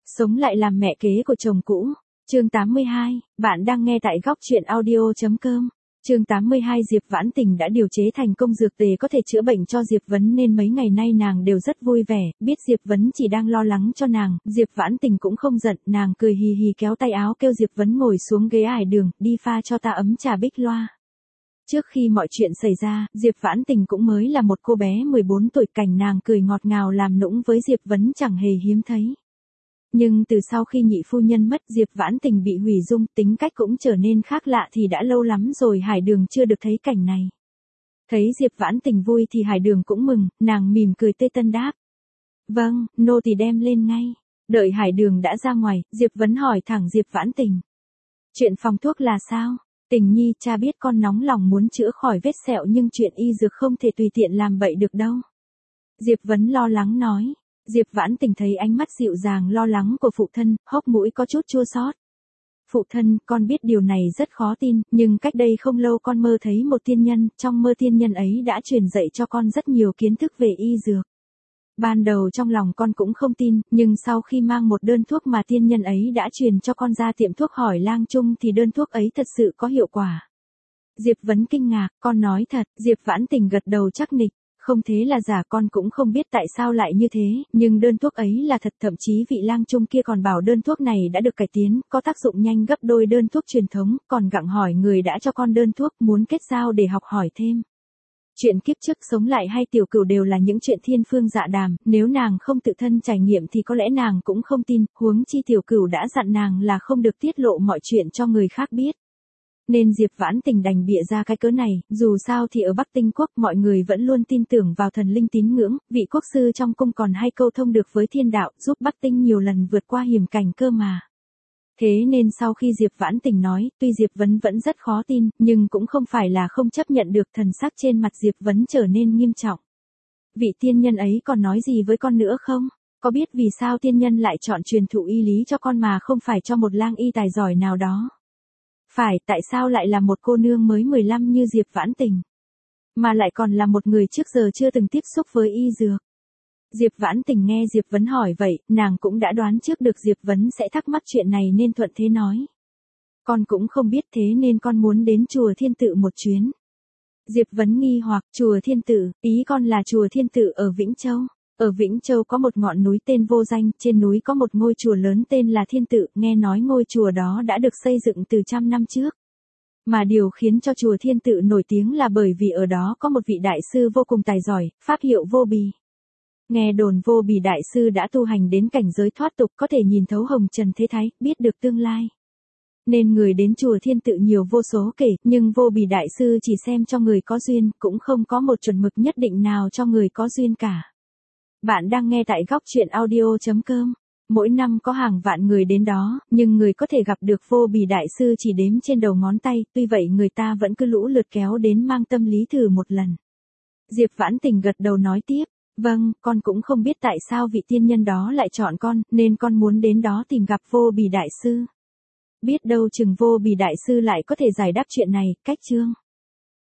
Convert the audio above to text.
Sống lại làm mẹ kế của chồng cũ. Chương 82, bạn đang nghe tại góc truyện audio.com. Chương 82 Diệp Vãn Tình đã điều chế thành công dược tề có thể chữa bệnh cho Diệp Vấn nên mấy ngày nay nàng đều rất vui vẻ, biết Diệp Vấn chỉ đang lo lắng cho nàng, Diệp Vãn Tình cũng không giận, nàng cười hì hì kéo tay áo kêu Diệp Vấn ngồi xuống ghế ải đường, đi pha cho ta ấm trà bích loa. Trước khi mọi chuyện xảy ra, Diệp Vãn Tình cũng mới là một cô bé 14 tuổi, cảnh nàng cười ngọt ngào làm nũng với Diệp Vấn chẳng hề hiếm thấy. Nhưng từ sau khi nhị phu nhân mất, Diệp Vãn Tình bị hủy dung, tính cách cũng trở nên khác lạ thì đã lâu lắm rồi Hải Đường chưa được thấy cảnh này. Thấy Diệp Vãn Tình vui thì Hải Đường cũng mừng, nàng mỉm cười tê tân đáp. Vâng, nô tỳ đem lên ngay. Đợi Hải Đường đã ra ngoài, Diệp Vấn hỏi thẳng Diệp Vãn Tình. Chuyện phòng thuốc là sao? Tình nhi, cha biết con nóng lòng muốn chữa khỏi vết sẹo nhưng chuyện y dược không thể tùy tiện làm bậy được đâu. Diệp Vấn lo lắng nói. Diệp Vãn Tình thấy ánh mắt dịu dàng lo lắng của phụ thân, hốc mũi có chút chua xót. Phụ thân, con biết điều này rất khó tin, nhưng cách đây không lâu con mơ thấy một tiên nhân, trong mơ tiên nhân ấy đã truyền dạy cho con rất nhiều kiến thức về y dược. Ban đầu trong lòng con cũng không tin, nhưng sau khi mang một đơn thuốc mà tiên nhân ấy đã truyền cho con ra tiệm thuốc hỏi lang trung thì đơn thuốc ấy thật sự có hiệu quả. Diệp Vấn kinh ngạc, con nói thật, Diệp Vãn Tình gật đầu chắc nịch. Không thế là giả, con cũng không biết tại sao lại như thế, nhưng đơn thuốc ấy là thật, thậm chí vị lang trung kia còn bảo đơn thuốc này đã được cải tiến, có tác dụng nhanh gấp đôi đơn thuốc truyền thống, còn gặng hỏi người đã cho con đơn thuốc muốn kết giao để học hỏi thêm. Chuyện kiếp trước sống lại hay tiểu cửu đều là những chuyện thiên phương dạ đàm, nếu nàng không tự thân trải nghiệm thì có lẽ nàng cũng không tin, huống chi tiểu cửu đã dặn nàng là không được tiết lộ mọi chuyện cho người khác biết. Nên Diệp Vãn Tình đành bịa ra cái cớ này, dù sao thì ở Bắc Tinh Quốc mọi người vẫn luôn tin tưởng vào thần linh tín ngưỡng, vị quốc sư trong cung còn hay câu thông được với thiên đạo, giúp Bắc Tinh nhiều lần vượt qua hiểm cảnh cơ mà. Thế nên sau khi Diệp Vãn Tình nói, tuy Diệp Vấn vẫn rất khó tin, nhưng cũng không phải là không chấp nhận được, thần sắc trên mặt Diệp Vấn trở nên nghiêm trọng. Vị tiên nhân ấy còn nói gì với con nữa không? Có biết vì sao tiên nhân lại chọn truyền thụ y lý cho con mà không phải cho một lang y tài giỏi nào đó? Phải, tại sao lại là một cô nương mới 15 như Diệp Vãn Tình? Mà lại còn là một người trước giờ chưa từng tiếp xúc với y dược. Diệp Vãn Tình nghe Diệp Vấn hỏi vậy, nàng cũng đã đoán trước được Diệp Vấn sẽ thắc mắc chuyện này nên thuận thế nói. Con cũng không biết, thế nên con muốn đến chùa Thiên Tự một chuyến. Diệp Vấn nghi hoặc, chùa Thiên Tự, ý con là chùa Thiên Tự ở Vĩnh Châu. Ở Vĩnh Châu có một ngọn núi tên Vô Danh, trên núi có một ngôi chùa lớn tên là Thiên Tự, nghe nói ngôi chùa đó đã được xây dựng từ 100 năm trước. Mà điều khiến cho chùa Thiên Tự nổi tiếng là bởi vì ở đó có một vị đại sư vô cùng tài giỏi, pháp hiệu Vô Bì. Nghe đồn Vô Bì đại sư đã tu hành đến cảnh giới thoát tục, có thể nhìn thấu hồng trần thế thái, biết được tương lai. Nên người đến chùa Thiên Tự nhiều vô số kể, nhưng Vô Bì đại sư chỉ xem cho người có duyên, cũng không có một chuẩn mực nhất định nào cho người có duyên cả. Bạn đang nghe tại góc truyện audio.com. Mỗi năm có hàng vạn người đến đó, nhưng người có thể gặp được Vô Bì đại sư chỉ đếm trên đầu ngón tay, tuy vậy người ta vẫn cứ lũ lượt kéo đến mang tâm lý thử một lần. Diệp Vãn Tình gật đầu nói tiếp, vâng, con cũng không biết tại sao vị tiên nhân đó lại chọn con, nên con muốn đến đó tìm gặp Vô Bì đại sư. Biết đâu chừng Vô Bì đại sư lại có thể giải đáp chuyện này, cách chương.